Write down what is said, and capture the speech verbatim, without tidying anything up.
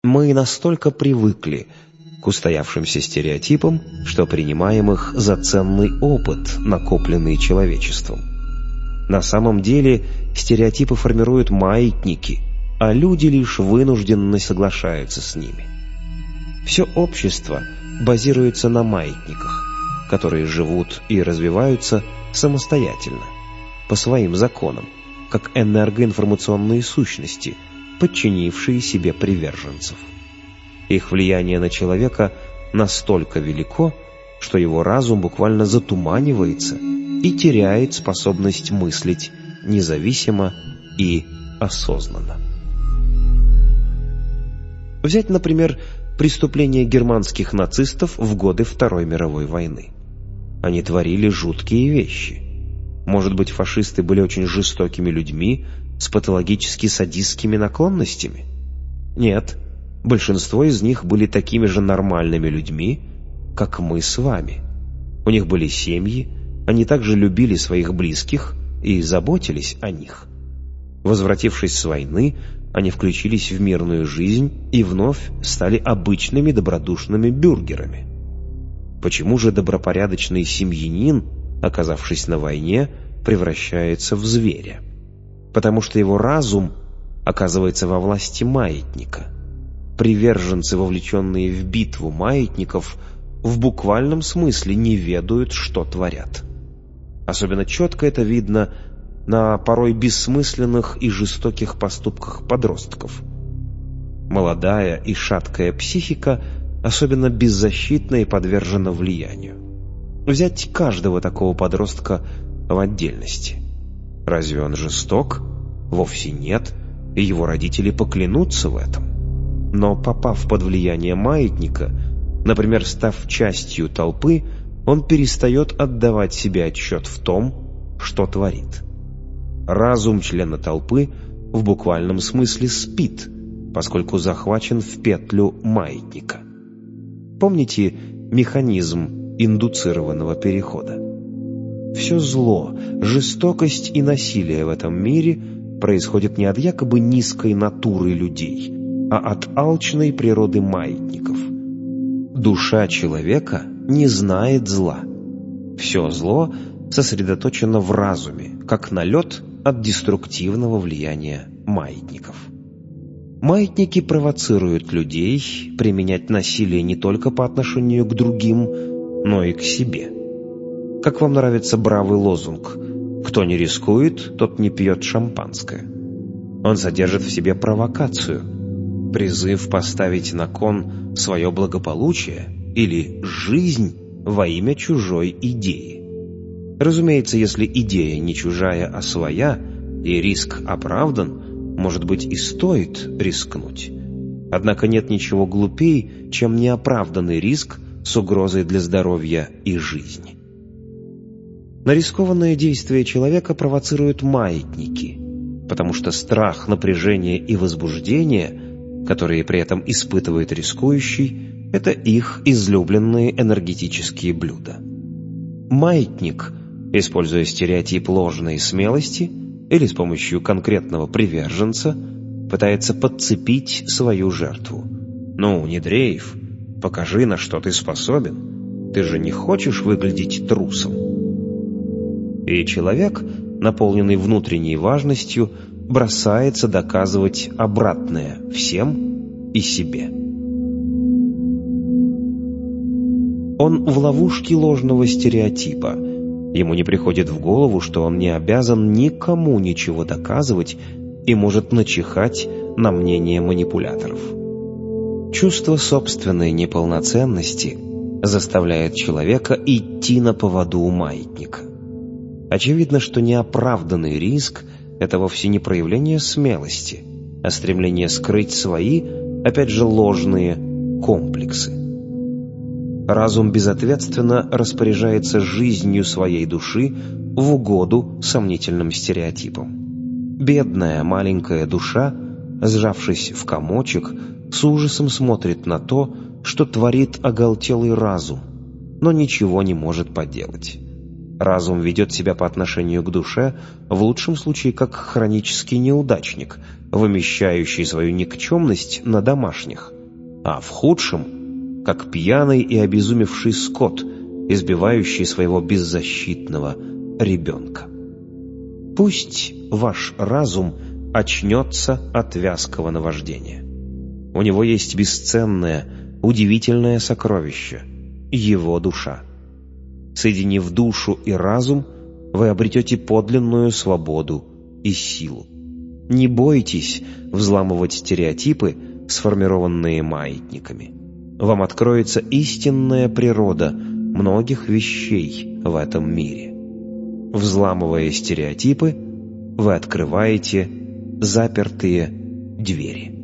Мы настолько привыкли к устоявшимся стереотипам, что принимаем их за ценный опыт, накопленный человечеством. На самом деле стереотипы формируют маятники, а люди лишь вынужденно соглашаются с ними. Все общество базируется на маятниках, которые живут и развиваются самостоятельно, по своим законам, как энергоинформационные сущности, подчинившие себе приверженцев. Их влияние на человека настолько велико, что его разум буквально затуманивается и теряет способность мыслить независимо и осознанно. Взять, например, преступления германских нацистов в годы Второй мировой войны. Они творили жуткие вещи. Может быть, фашисты были очень жестокими людьми с патологически садистскими наклонностями? Нет, большинство из них были такими же нормальными людьми, как мы с вами. У них были семьи, они также любили своих близких и заботились о них. Возвратившись с войны, они включились в мирную жизнь и вновь стали обычными добродушными бюргерами. Почему же добропорядочный семьянин, оказавшись на войне, превращается в зверя? Потому что его разум оказывается во власти маятника. Приверженцы, вовлеченные в битву маятников, в буквальном смысле не ведают, что творят. Особенно четко это видно на порой бессмысленных и жестоких поступках подростков. Молодая и шаткая психика особенно беззащитна и подвержена влиянию. Взять каждого такого подростка в отдельности. Разве он жесток? Вовсе нет, и его родители поклянутся в этом. Но попав под влияние маятника, например, став частью толпы, он перестает отдавать себе отчет в том, что творит. Разум члена толпы в буквальном смысле спит, поскольку захвачен в петлю маятника. Помните механизм индуцированного перехода? Все зло, жестокость и насилие в этом мире происходит не от якобы низкой натуры людей, а от алчной природы маятников. Душа человека не знает зла. Все зло сосредоточено в разуме, как налет от деструктивного влияния маятников. Маятники провоцируют людей применять насилие не только по отношению к другим, но и к себе. Как вам нравится бравый лозунг «Кто не рискует, тот не пьет шампанское». Он содержит в себе провокацию, призыв поставить на кон свое благополучие или жизнь во имя чужой идеи. Разумеется, если идея не чужая, а своя, и риск оправдан, может быть, и стоит рискнуть. Однако нет ничего глупее, чем неоправданный риск с угрозой для здоровья и жизни. На рискованное действие человека провоцируют маятники, потому что страх, напряжение и возбуждение, которые при этом испытывает рискующий, это их излюбленные энергетические блюда. Маятник, используя стереотип ложной смелости или с помощью конкретного приверженца, пытается подцепить свою жертву. «Ну, не дрейф, покажи, на что ты способен. Ты же не хочешь выглядеть трусом». И человек, наполненный внутренней важностью, бросается доказывать обратное всем и себе. Он в ловушке ложного стереотипа. Ему не приходит в голову, что он не обязан никому ничего доказывать и может начихать на мнение манипуляторов. Чувство собственной неполноценности заставляет человека идти на поводу у маятника. Очевидно, что неоправданный риск – это вовсе не проявление смелости, а стремление скрыть свои, опять же, ложные комплексы. Разум безответственно распоряжается жизнью своей души в угоду сомнительным стереотипам. Бедная маленькая душа, сжавшись в комочек, с ужасом смотрит на то, что творит оголтелый разум, но ничего не может поделать. Разум ведет себя по отношению к душе в лучшем случае как хронический неудачник, вымещающий свою никчемность на домашних, а в худшем, как пьяный и обезумевший скот, избивающий своего беззащитного ребенка. Пусть ваш разум очнется от вязкого наваждения. У него есть бесценное, удивительное сокровище — его душа. Соединив душу и разум, вы обретете подлинную свободу и силу. Не бойтесь взламывать стереотипы, сформированные маятниками. Вам откроется истинная природа многих вещей в этом мире. Взламывая стереотипы, вы открываете запертые двери.